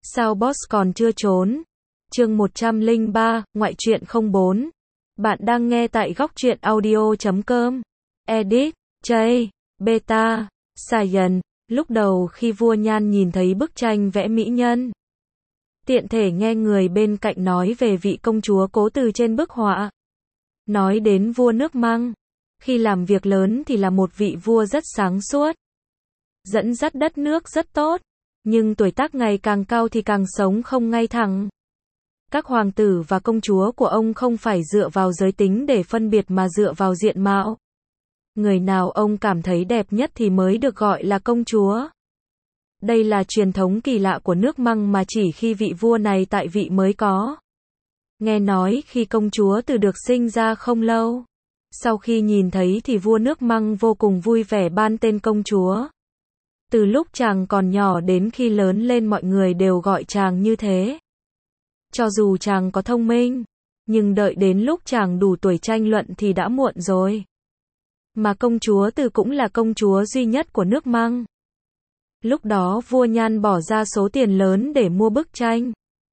Sao boss còn chưa trốn? Chương 103, ngoại truyện 04. Bạn đang nghe tại góc truyện audio.com. Edit, J, Beta, Science. Lúc đầu khi vua Nhan nhìn thấy bức tranh vẽ mỹ nhân, tiện thể nghe người bên cạnh nói về vị công chúa cố từ trên bức họa. Nói đến vua nước Măng, khi làm việc lớn thì là một vị vua rất sáng suốt, dẫn dắt đất nước rất tốt, nhưng tuổi tác ngày càng cao thì càng sống không ngay thẳng. Các hoàng tử và công chúa của ông không phải dựa vào giới tính để phân biệt mà dựa vào diện mạo. Người nào ông cảm thấy đẹp nhất thì mới được gọi là công chúa. Đây là truyền thống kỳ lạ của nước Măng mà chỉ khi vị vua này tại vị mới có. Nghe nói khi công chúa Từ được sinh ra không lâu, sau khi nhìn thấy thì vua nước Măng vô cùng vui vẻ ban tên công chúa. Từ lúc chàng còn nhỏ đến khi lớn lên mọi người đều gọi chàng như thế. Cho dù chàng có thông minh, nhưng đợi đến lúc chàng đủ tuổi tranh luận thì đã muộn rồi. Mà công chúa Từ cũng là công chúa duy nhất của nước Măng. Lúc đó vua Nhan bỏ ra số tiền lớn để mua bức tranh.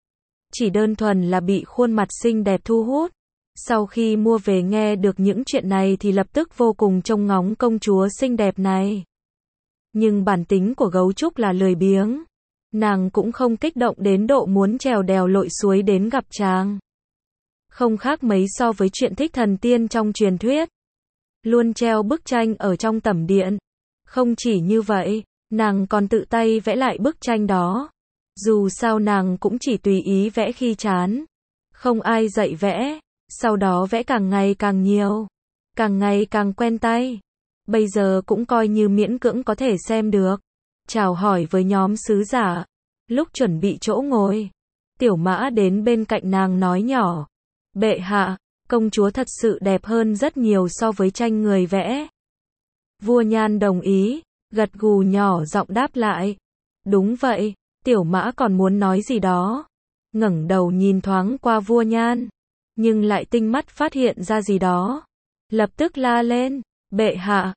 Chỉ đơn thuần là bị khuôn mặt xinh đẹp thu hút. Sau khi mua về nghe được những chuyện này thì lập tức vô cùng trông ngóng công chúa xinh đẹp này. Nhưng bản tính của gấu trúc là lười biếng. Nàng cũng không kích động đến độ muốn trèo đèo lội suối đến gặp chàng. Không khác mấy so với chuyện thích thần tiên trong truyền thuyết. Luôn treo bức tranh ở trong tẩm điện. Không chỉ như vậy, nàng còn tự tay vẽ lại bức tranh đó. Dù sao nàng cũng chỉ tùy ý vẽ khi chán. Không ai dạy vẽ. Sau đó vẽ càng ngày càng nhiều. Càng ngày càng quen tay. Bây giờ cũng coi như miễn cưỡng có thể xem được. Chào hỏi với nhóm sứ giả. Lúc chuẩn bị chỗ ngồi, Tiểu Mã đến bên cạnh nàng nói nhỏ. Bệ hạ, công chúa thật sự đẹp hơn rất nhiều so với tranh người vẽ. Vua Nhan đồng ý, gật gù nhỏ giọng đáp lại. Đúng vậy, Tiểu Mã còn muốn nói gì đó. Ngẩng đầu nhìn thoáng qua vua Nhan, nhưng lại tinh mắt phát hiện ra gì đó. Lập tức la lên, bệ hạ,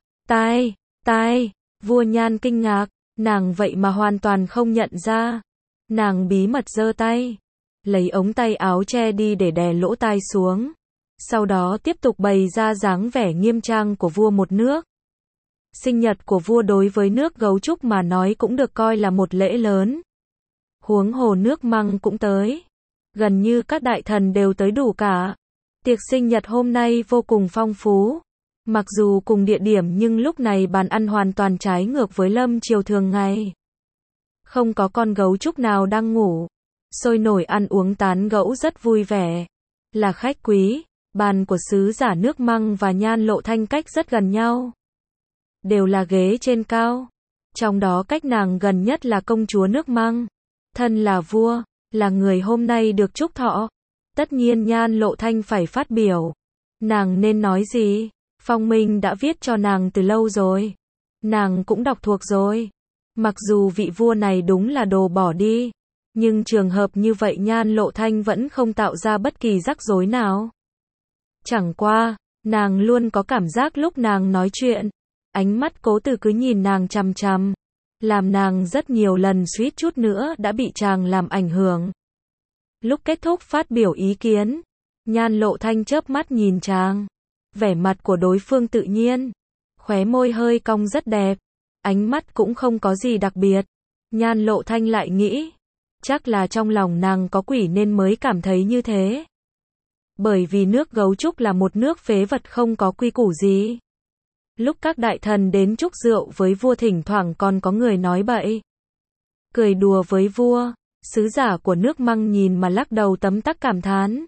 tai, vua Nhan kinh ngạc. Nàng vậy mà hoàn toàn không nhận ra. Nàng bí mật giơ tay, lấy ống tay áo che đi để đè lỗ tai xuống. Sau đó tiếp tục bày ra dáng vẻ nghiêm trang của vua một nước. Sinh nhật của vua đối với nước gấu trúc mà nói cũng được coi là một lễ lớn. Huống hồ nước Măng cũng tới. Gần như các đại thần đều tới đủ cả. Tiệc sinh nhật hôm nay vô cùng phong phú. Mặc dù cùng địa điểm nhưng lúc này bàn ăn hoàn toàn trái ngược với lâm chiều thường ngày. Không có con gấu trúc nào đang ngủ. Sôi nổi ăn uống tán gẫu rất vui vẻ. Là khách quý, bàn của sứ giả nước Măng và Nhan Lộ Thanh cách rất gần nhau. Đều là ghế trên cao. Trong đó cách nàng gần nhất là công chúa nước Măng. Thân là vua, là người hôm nay được chúc thọ. Tất nhiên Nhan Lộ Thanh phải phát biểu. Nàng nên nói gì? Phong Minh đã viết cho nàng từ lâu rồi. Nàng cũng đọc thuộc rồi. Mặc dù vị vua này đúng là đồ bỏ đi, nhưng trường hợp như vậy Nhan Lộ Thanh vẫn không tạo ra bất kỳ rắc rối nào. Chẳng qua, nàng luôn có cảm giác lúc nàng nói chuyện, ánh mắt Cố Từ cứ nhìn nàng chằm chằm, làm nàng rất nhiều lần suýt chút nữa đã bị chàng làm ảnh hưởng. Lúc kết thúc phát biểu ý kiến, Nhan Lộ Thanh chớp mắt nhìn chàng. Vẻ mặt của đối phương tự nhiên, khóe môi hơi cong rất đẹp, ánh mắt cũng không có gì đặc biệt. Nhan Lộ Thanh lại nghĩ, chắc là trong lòng nàng có quỷ nên mới cảm thấy như thế. Bởi vì nước gấu trúc là một nước phế vật không có quy củ gì. Lúc các đại thần đến chúc rượu với vua thỉnh thoảng còn có người nói bậy, cười đùa với vua. Sứ giả của nước Măng nhìn mà lắc đầu tấm tắc cảm thán.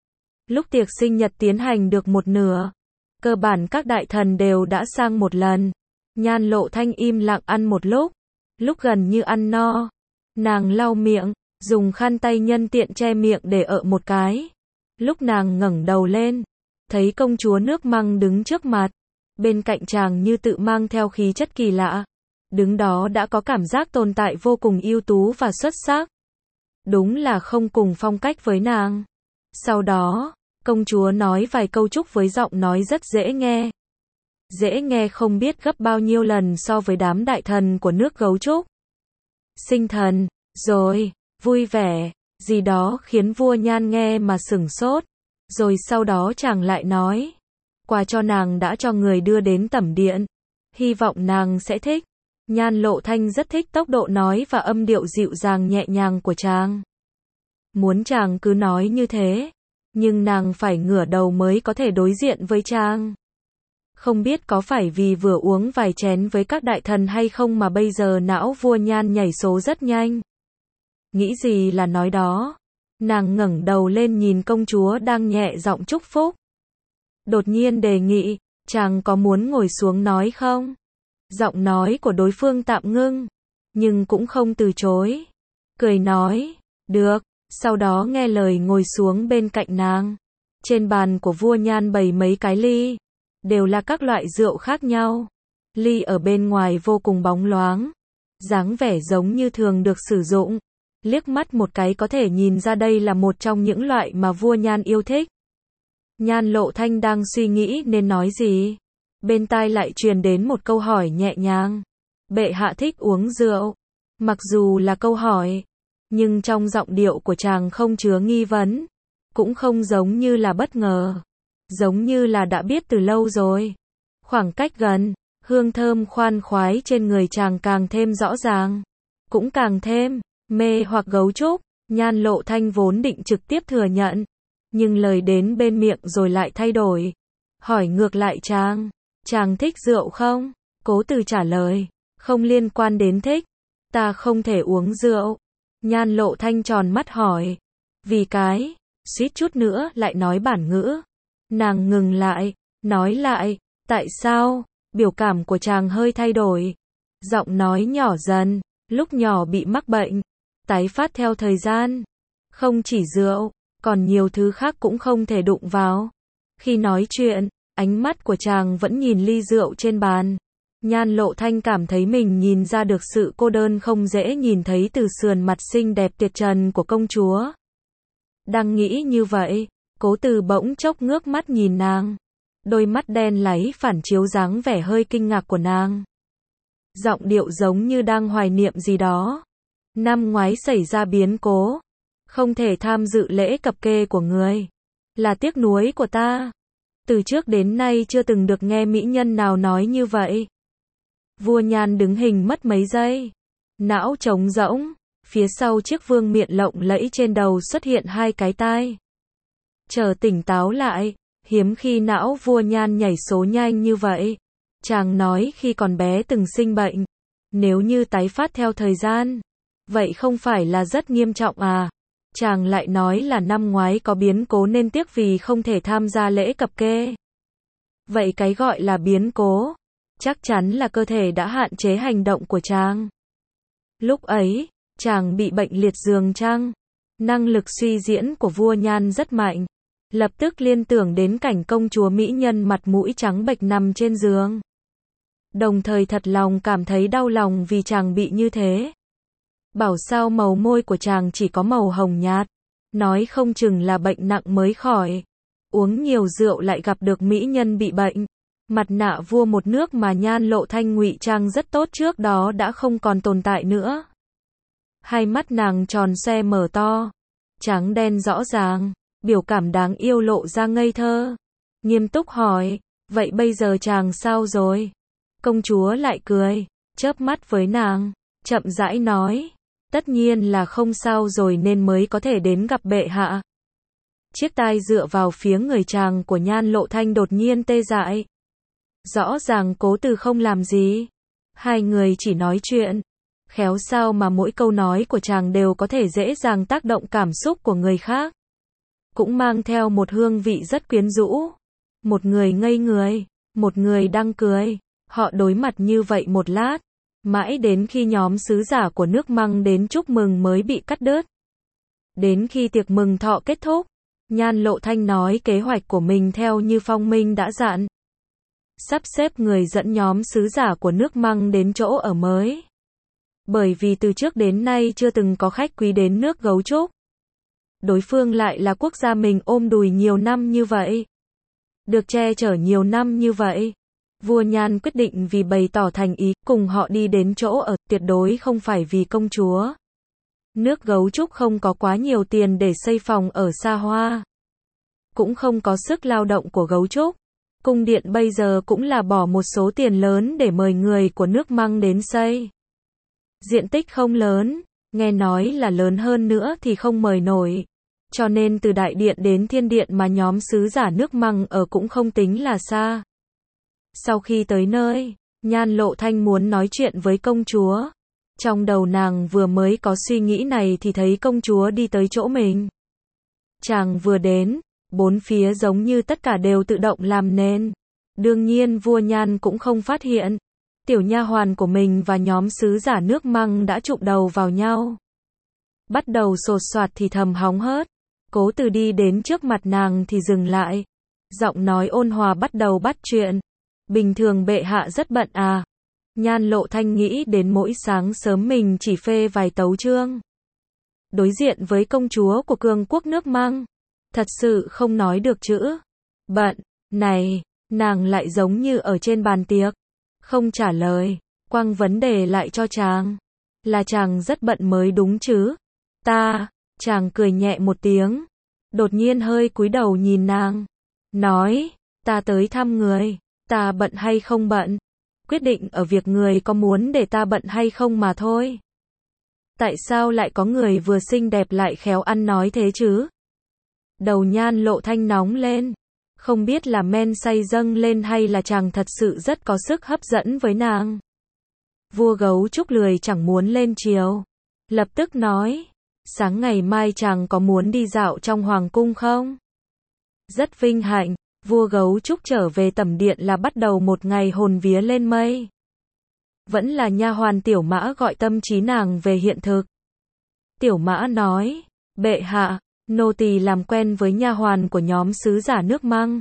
Lúc tiệc sinh nhật tiến hành được một nửa, cơ bản các đại thần đều đã sang một lần. Nhan Lộ Thanh im lặng ăn một lúc gần như ăn no, nàng lau miệng, dùng khăn tay nhân tiện che miệng để ợ một cái. Lúc nàng ngẩng đầu lên, thấy công chúa nước Măng đứng trước mặt, bên cạnh chàng như tự mang theo khí chất kỳ lạ. Đứng đó đã có cảm giác tồn tại vô cùng ưu tú và xuất sắc. Đúng là không cùng phong cách với nàng. Sau đó, công chúa nói vài câu chúc với giọng nói rất dễ nghe. Dễ nghe không biết gấp bao nhiêu lần so với đám đại thần của nước gấu trúc. Sinh thần, rồi, vui vẻ, gì đó khiến vua Nhan nghe mà sửng sốt. Rồi sau đó chàng lại nói, quà cho nàng đã cho người đưa đến tẩm điện, hy vọng nàng sẽ thích. Nhan Lộ Thanh rất thích tốc độ nói và âm điệu dịu dàng nhẹ nhàng của chàng. Muốn chàng cứ nói như thế, nhưng nàng phải ngửa đầu mới có thể đối diện với chàng. Không biết có phải vì vừa uống vài chén với các đại thần hay không mà bây giờ não vua Nhan nhảy số rất nhanh. Nghĩ gì là nói đó. Nàng ngẩng đầu lên nhìn công chúa đang nhẹ giọng chúc phúc. Đột nhiên đề nghị, chàng có muốn ngồi xuống nói không? Giọng nói của đối phương tạm ngưng, nhưng cũng không từ chối. Cười nói, được, sau đó nghe lời ngồi xuống bên cạnh nàng. Trên bàn của vua Nhan bày mấy cái ly, đều là các loại rượu khác nhau. Ly ở bên ngoài vô cùng bóng loáng, dáng vẻ giống như thường được sử dụng. Liếc mắt một cái có thể nhìn ra đây là một trong những loại mà vua Nhan yêu thích. Nhan Lộ Thanh đang suy nghĩ nên nói gì. Bên tai lại truyền đến một câu hỏi nhẹ nhàng. Bệ hạ thích uống rượu. Mặc dù là câu hỏi, nhưng trong giọng điệu của chàng không chứa nghi vấn. Cũng không giống như là bất ngờ. Giống như là đã biết từ lâu rồi. Khoảng cách gần, hương thơm khoan khoái trên người chàng càng thêm rõ ràng. Cũng càng thêm mê hoặc gấu trúc. Nhan Lộ Thanh vốn định trực tiếp thừa nhận, nhưng lời đến bên miệng rồi lại thay đổi. Hỏi ngược lại chàng thích rượu không? Cố Từ trả lời, không liên quan đến thích, ta không thể uống rượu. Nhan Lộ Thanh tròn mắt hỏi, vì cái, suýt chút nữa lại nói bản ngữ. Nàng ngừng lại, nói lại, tại sao? Biểu cảm của chàng hơi thay đổi. Giọng nói nhỏ dần, lúc nhỏ bị mắc bệnh, tái phát theo thời gian. Không chỉ rượu, còn nhiều thứ khác cũng không thể đụng vào. Khi nói chuyện, ánh mắt của chàng vẫn nhìn ly rượu trên bàn. Nhan Lộ Thanh cảm thấy mình nhìn ra được sự cô đơn không dễ nhìn thấy từ sườn mặt xinh đẹp tuyệt trần của công chúa. Đang nghĩ như vậy, Cố Từ bỗng chốc ngước mắt nhìn nàng. Đôi mắt đen láy phản chiếu dáng vẻ hơi kinh ngạc của nàng. Giọng điệu giống như đang hoài niệm gì đó. Năm ngoái xảy ra biến cố, không thể tham dự lễ cập kê của người, là tiếc nuối của ta. Từ trước đến nay chưa từng được nghe mỹ nhân nào nói như vậy. Vua Nhan đứng hình mất mấy giây, não trống rỗng, phía sau chiếc vương miện lộng lẫy trên đầu xuất hiện hai cái tai. Chờ tỉnh táo lại, hiếm khi não vua Nhan nhảy số nhanh như vậy. Chàng nói khi còn bé từng sinh bệnh, nếu như tái phát theo thời gian, vậy không phải là rất nghiêm trọng à? Chàng lại nói là năm ngoái có biến cố nên tiếc vì không thể tham gia lễ cập kê. Vậy cái gọi là biến cố, chắc chắn là cơ thể đã hạn chế hành động của chàng. Lúc ấy, chàng bị bệnh liệt giường chăng? Năng lực suy diễn của vua Nhan rất mạnh. Lập tức liên tưởng đến cảnh công chúa mỹ nhân mặt mũi trắng bệch nằm trên giường. Đồng thời thật lòng cảm thấy đau lòng vì chàng bị như thế. Bảo sao màu môi của chàng chỉ có màu hồng nhạt. Nói không chừng là bệnh nặng mới khỏi. Uống nhiều rượu lại gặp được mỹ nhân bị bệnh. Mặt nạ vua một nước mà Nhan Lộ Thanh ngụy trang rất tốt trước đó đã không còn tồn tại nữa. Hai mắt nàng tròn xoe mở to, trắng đen rõ ràng, biểu cảm đáng yêu lộ ra ngây thơ. Nghiêm túc hỏi, vậy bây giờ chàng sao rồi? Công chúa lại cười, chớp mắt với nàng, chậm rãi nói, tất nhiên là không sao rồi nên mới có thể đến gặp bệ hạ. Chiếc tai dựa vào phía người chàng của Nhan Lộ Thanh đột nhiên tê dại. Rõ ràng Cố Từ không làm gì. Hai người chỉ nói chuyện. Khéo sao mà mỗi câu nói của chàng đều có thể dễ dàng tác động cảm xúc của người khác. Cũng mang theo một hương vị rất quyến rũ. Một người ngây người, một người đang cười. Họ đối mặt như vậy một lát. Mãi đến khi nhóm sứ giả của nước Măng đến chúc mừng mới bị cắt đứt. Đến khi tiệc mừng thọ kết thúc, Nhan Lộ Thanh nói kế hoạch của mình theo như Phong Minh đã dặn. Sắp xếp người dẫn nhóm sứ giả của nước Măng đến chỗ ở mới. Bởi vì từ trước đến nay chưa từng có khách quý đến nước Gấu Trúc. Đối phương lại là quốc gia mình ôm đùi nhiều năm như vậy. Được che chở nhiều năm như vậy. Vua Nhan quyết định vì bày tỏ thành ý cùng họ đi đến chỗ ở, tuyệt đối không phải vì công chúa. Nước Gấu Trúc không có quá nhiều tiền để xây phòng ở xa hoa. Cũng không có sức lao động của Gấu Trúc. Cung điện bây giờ cũng là bỏ một số tiền lớn để mời người của nước Măng đến xây. Diện tích không lớn, nghe nói là lớn hơn nữa thì không mời nổi. Cho nên từ đại điện đến thiên điện mà nhóm sứ giả nước Măng ở cũng không tính là xa. Sau khi tới nơi, Nhan Lộ Thanh muốn nói chuyện với công chúa. Trong đầu nàng vừa mới có suy nghĩ này thì thấy công chúa đi tới chỗ mình. Chàng vừa đến, bốn phía giống như tất cả đều tự động làm nên. Đương nhiên vua Nhan cũng không phát hiện. Tiểu nha hoàn của mình và nhóm sứ giả nước Măng đã chụm đầu vào nhau. Bắt đầu sột soạt thì thầm hóng hớt. Cố Từ đi đến trước mặt nàng thì dừng lại. Giọng nói ôn hòa bắt đầu bắt chuyện. Bình thường bệ hạ rất bận à? Nhan Lộ Thanh nghĩ đến mỗi sáng sớm mình chỉ phê vài tấu chương. Đối diện với công chúa của cường quốc nước Măng. Thật sự không nói được chữ. Bận, này, nàng lại giống như ở trên bàn tiệc. Không trả lời, quăng vấn đề lại cho chàng. Là chàng rất bận mới đúng chứ. Chàng cười nhẹ một tiếng. Đột nhiên hơi cúi đầu nhìn nàng. Nói, ta tới thăm người. Ta bận hay không bận? Quyết định ở việc người có muốn để ta bận hay không mà thôi. Tại sao lại có người vừa xinh đẹp lại khéo ăn nói thế chứ? Đầu Nhan Lộ Thanh nóng lên. Không biết là men say dâng lên hay là chàng thật sự rất có sức hấp dẫn với nàng. Vua Gấu Trúc lười chẳng muốn lên chiều. Lập tức nói, sáng ngày mai chàng có muốn đi dạo trong hoàng cung không? Rất vinh hạnh, vua Gấu Trúc trở về tẩm điện là bắt đầu một ngày hồn vía lên mây. Vẫn là nha hoàn Tiểu Mã gọi tâm trí nàng về hiện thực. Tiểu Mã nói, bệ hạ, nô tỳ làm quen với nha hoàn của nhóm sứ giả nước Măng.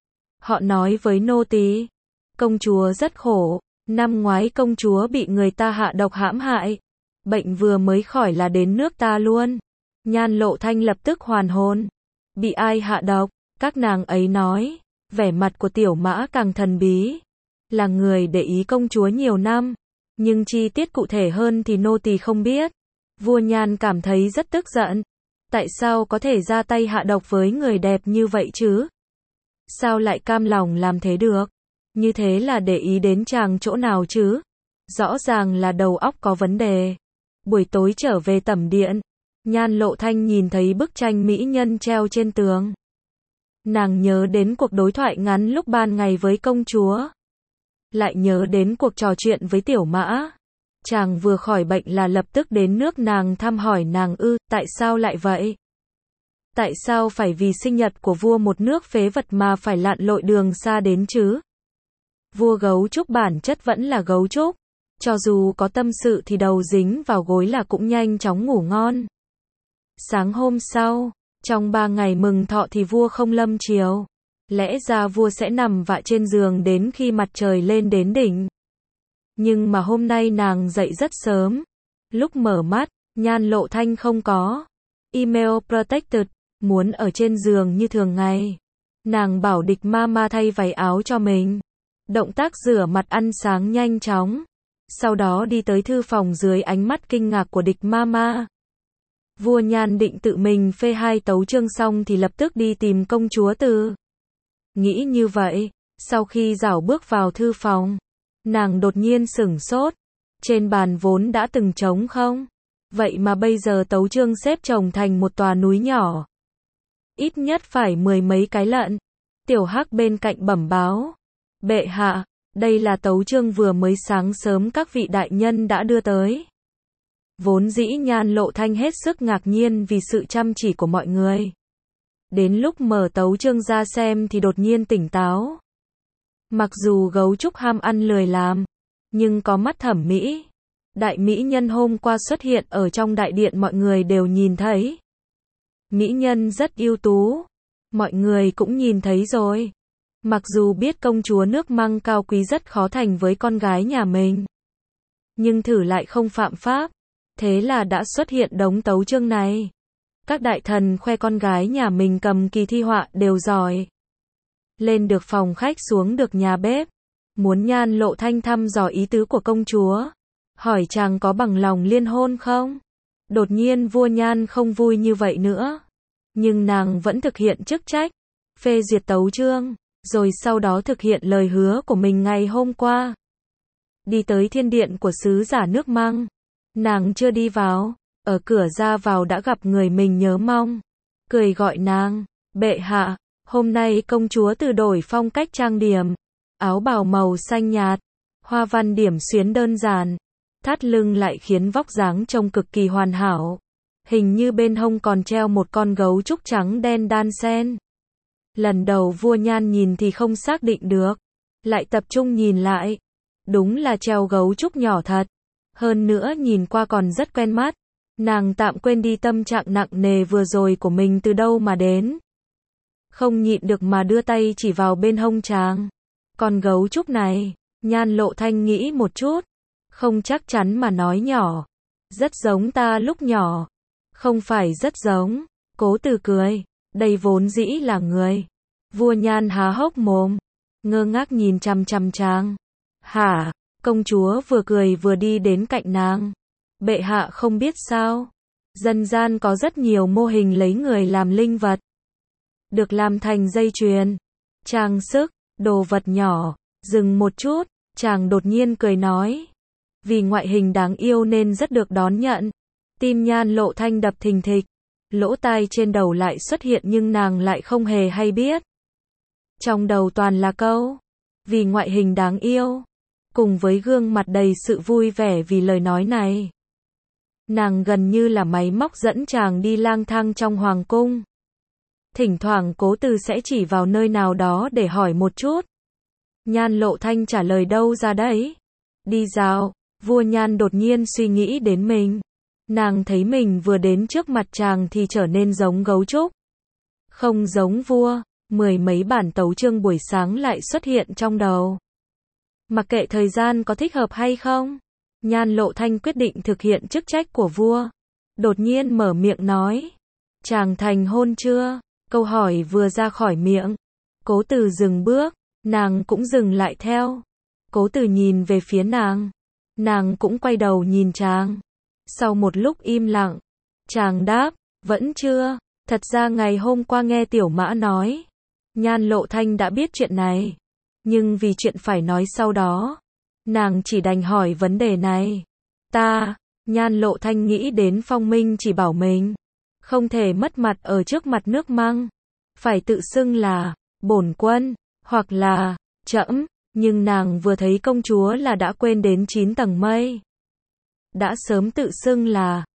Họ nói với nô tỳ, công chúa rất khổ, năm ngoái công chúa bị người ta hạ độc hãm hại, bệnh vừa mới khỏi là đến nước ta luôn. Nhan Lộ Thanh lập tức hoàn hồn. Bị ai hạ độc? Các nàng ấy nói, vẻ mặt của Tiểu Mã càng thần bí. Là người để ý công chúa nhiều năm, nhưng chi tiết cụ thể hơn thì nô tỳ không biết. Vua Nhan cảm thấy rất tức giận. Tại sao có thể ra tay hạ độc với người đẹp như vậy chứ? Sao lại cam lòng làm thế được? Như thế là để ý đến chàng chỗ nào chứ? Rõ ràng là đầu óc có vấn đề. Buổi tối trở về tẩm điện, Nhan Lộ Thanh nhìn thấy bức tranh mỹ nhân treo trên tường. Nàng nhớ đến cuộc đối thoại ngắn lúc ban ngày với công chúa. Lại nhớ đến cuộc trò chuyện với Tiểu Mã. Chàng vừa khỏi bệnh là lập tức đến nước nàng thăm hỏi nàng tại sao lại vậy? Tại sao phải vì sinh nhật của vua một nước phế vật mà phải lặn lội đường xa đến chứ? Vua Gấu Trúc bản chất vẫn là Gấu Trúc. Cho dù có tâm sự thì đầu dính vào gối là cũng nhanh chóng ngủ ngon. Sáng hôm sau, trong 3 ngày mừng thọ thì vua không lâm chiều. Lẽ ra vua sẽ nằm vạ trên giường đến khi mặt trời lên đến đỉnh. Nhưng mà hôm nay nàng dậy rất sớm. Lúc mở mắt, Nhan Lộ Thanh không có email protected, muốn ở trên giường như thường ngày. Nàng bảo địch mama thay váy áo cho mình. Động tác rửa mặt ăn sáng nhanh chóng. Sau đó đi tới thư phòng dưới ánh mắt kinh ngạc của địch mama. Vua Nhan định tự mình phê 2 tấu chương xong thì lập tức đi tìm công chúa Từ. Nghĩ như vậy, sau khi rảo bước vào thư phòng, nàng đột nhiên sửng sốt. Trên bàn vốn đã từng trống không? Vậy mà bây giờ tấu chương xếp chồng thành một tòa núi nhỏ. Ít nhất phải 10 mấy cái lận. Tiểu Hắc bên cạnh bẩm báo. Bệ hạ, đây là tấu chương vừa mới sáng sớm các vị đại nhân đã đưa tới. Vốn dĩ Nhan Lộ Thanh hết sức ngạc nhiên vì sự chăm chỉ của mọi người. Đến lúc mở tấu chương ra xem thì đột nhiên tỉnh táo. Mặc dù Gấu Trúc ham ăn lười làm, nhưng có mắt thẩm mỹ. Đại mỹ nhân hôm qua xuất hiện ở trong đại điện mọi người đều nhìn thấy. Mỹ nhân rất ưu tú. Mọi người cũng nhìn thấy rồi. Mặc dù biết công chúa nước Măng cao quý rất khó thành với con gái nhà mình. Nhưng thử lại không phạm pháp. Thế là đã xuất hiện đống tấu chương này. Các đại thần khoe con gái nhà mình cầm kỳ thi họa đều giỏi. Lên được phòng khách xuống được nhà bếp. Muốn Nhan Lộ Thanh thăm dò ý tứ của công chúa. Hỏi chàng có bằng lòng liên hôn không? Đột nhiên vua Nhan không vui như vậy nữa. Nhưng nàng vẫn thực hiện chức trách, phê duyệt tấu chương, rồi sau đó thực hiện lời hứa của mình ngày hôm qua. Đi tới thiên điện của sứ giả nước Măng. Nàng chưa đi vào, ở cửa ra vào đã gặp người mình nhớ mong. Cười gọi nàng, bệ hạ, hôm nay công chúa từ đổi phong cách trang điểm. Áo bào màu xanh nhạt, hoa văn điểm xuyến đơn giản, thắt lưng lại khiến vóc dáng trông cực kỳ hoàn hảo. Hình như bên hông còn treo một con gấu trúc trắng đen đan xen. Lần đầu vua Nhan nhìn thì không xác định được, lại tập trung nhìn lại. Đúng là treo gấu trúc nhỏ thật. Hơn nữa nhìn qua còn rất quen mắt. Nàng tạm quên đi tâm trạng nặng nề vừa rồi của mình từ đâu mà đến. Không nhịn được mà đưa tay chỉ vào bên hông chàng. Con gấu trúc này, Nhan Lộ Thanh nghĩ một chút. Không chắc chắn mà nói nhỏ. Rất giống ta lúc nhỏ. Không phải rất giống. Cố Từ cười. Đây vốn dĩ là người. Vua Nhan há hốc mồm. Ngơ ngác nhìn chằm chằm chàng. Hả? Công chúa vừa cười vừa đi đến cạnh nàng. Bệ hạ không biết sao. Dân gian có rất nhiều mô hình lấy người làm linh vật. Được làm thành dây chuyền, trang sức, đồ vật nhỏ. Dừng một chút, chàng đột nhiên cười nói. Vì ngoại hình đáng yêu nên rất được đón nhận. Tim Nhan Lộ Thanh đập thình thịch. Lỗ tai trên đầu lại xuất hiện nhưng nàng lại không hề hay biết. Trong đầu toàn là câu. Vì ngoại hình đáng yêu. Cùng với gương mặt đầy sự vui vẻ vì lời nói này. Nàng gần như là máy móc dẫn chàng đi lang thang trong hoàng cung. Thỉnh thoảng Cố Từ sẽ chỉ vào nơi nào đó để hỏi một chút. Nhan Lộ Thanh trả lời đâu ra đấy. Đi dạo, vua Nhan đột nhiên suy nghĩ đến mình. Nàng thấy mình vừa đến trước mặt chàng thì trở nên giống gấu trúc. Không giống vua, mười mấy bản tấu chương buổi sáng lại xuất hiện trong đầu. Mặc kệ thời gian có thích hợp hay không, Nhan Lộ Thanh quyết định thực hiện chức trách của vua. Đột nhiên mở miệng nói. Chàng thành hôn chưa? Câu hỏi vừa ra khỏi miệng. Cố Từ dừng bước, nàng cũng dừng lại theo. Cố Từ nhìn về phía nàng. Nàng cũng quay đầu nhìn chàng. Sau một lúc im lặng, chàng đáp, vẫn chưa. Thật ra ngày hôm qua nghe Tiểu Mã nói, Nhan Lộ Thanh đã biết chuyện này. Nhưng vì chuyện phải nói sau đó, nàng chỉ đành hỏi vấn đề này. Nhan Lộ Thanh nghĩ đến Phong Minh chỉ bảo mình. Không thể mất mặt ở trước mặt nước Măng. Phải tự xưng là, bổn quân, hoặc là, trẫm. Nhưng nàng vừa thấy công chúa là đã quên đến 9 tầng mây. Đã sớm tự xưng là,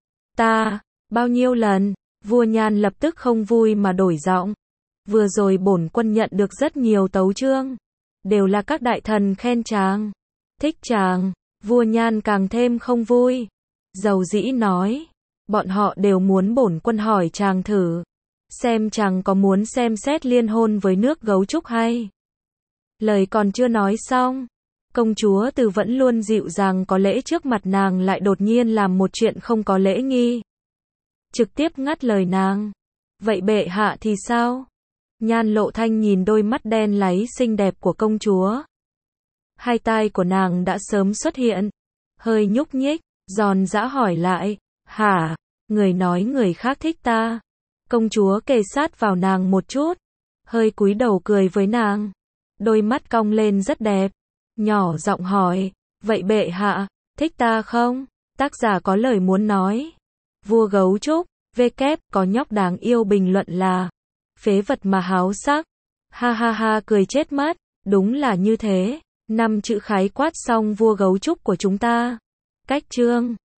bao nhiêu lần, vua Nhan lập tức không vui mà đổi giọng. Vừa rồi bổn quân nhận được rất nhiều tấu chương. Đều là các đại thần khen chàng. Thích chàng, vua Nhan càng thêm không vui. Dầu dĩ nói, bọn họ đều muốn bổn quân hỏi chàng thử. Xem chàng có muốn xem xét liên hôn với nước gấu trúc hay. Lời còn chưa nói xong. Công chúa Từ vẫn luôn dịu dàng có lễ trước mặt nàng lại đột nhiên làm một chuyện không có lễ nghi. Trực tiếp ngắt lời nàng. Vậy bệ hạ thì sao? Nhan Lộ Thanh nhìn đôi mắt đen láy xinh đẹp của công chúa. Hai tai của nàng đã sớm xuất hiện. Hơi nhúc nhích, giòn giã hỏi lại. Hả? Người nói người khác thích ta. Công chúa kề sát vào nàng một chút. Hơi cúi đầu cười với nàng. Đôi mắt cong lên rất đẹp. Nhỏ giọng hỏi. Vậy bệ hạ, thích ta không? Tác giả có lời muốn nói. Vua gấu trúc, có nhóc đáng yêu bình luận là. Phế vật mà háo sắc. Ha ha ha cười chết mất. Đúng là như thế. 5 chữ khái quát xong vua gấu trúc của chúng ta. Cách chương.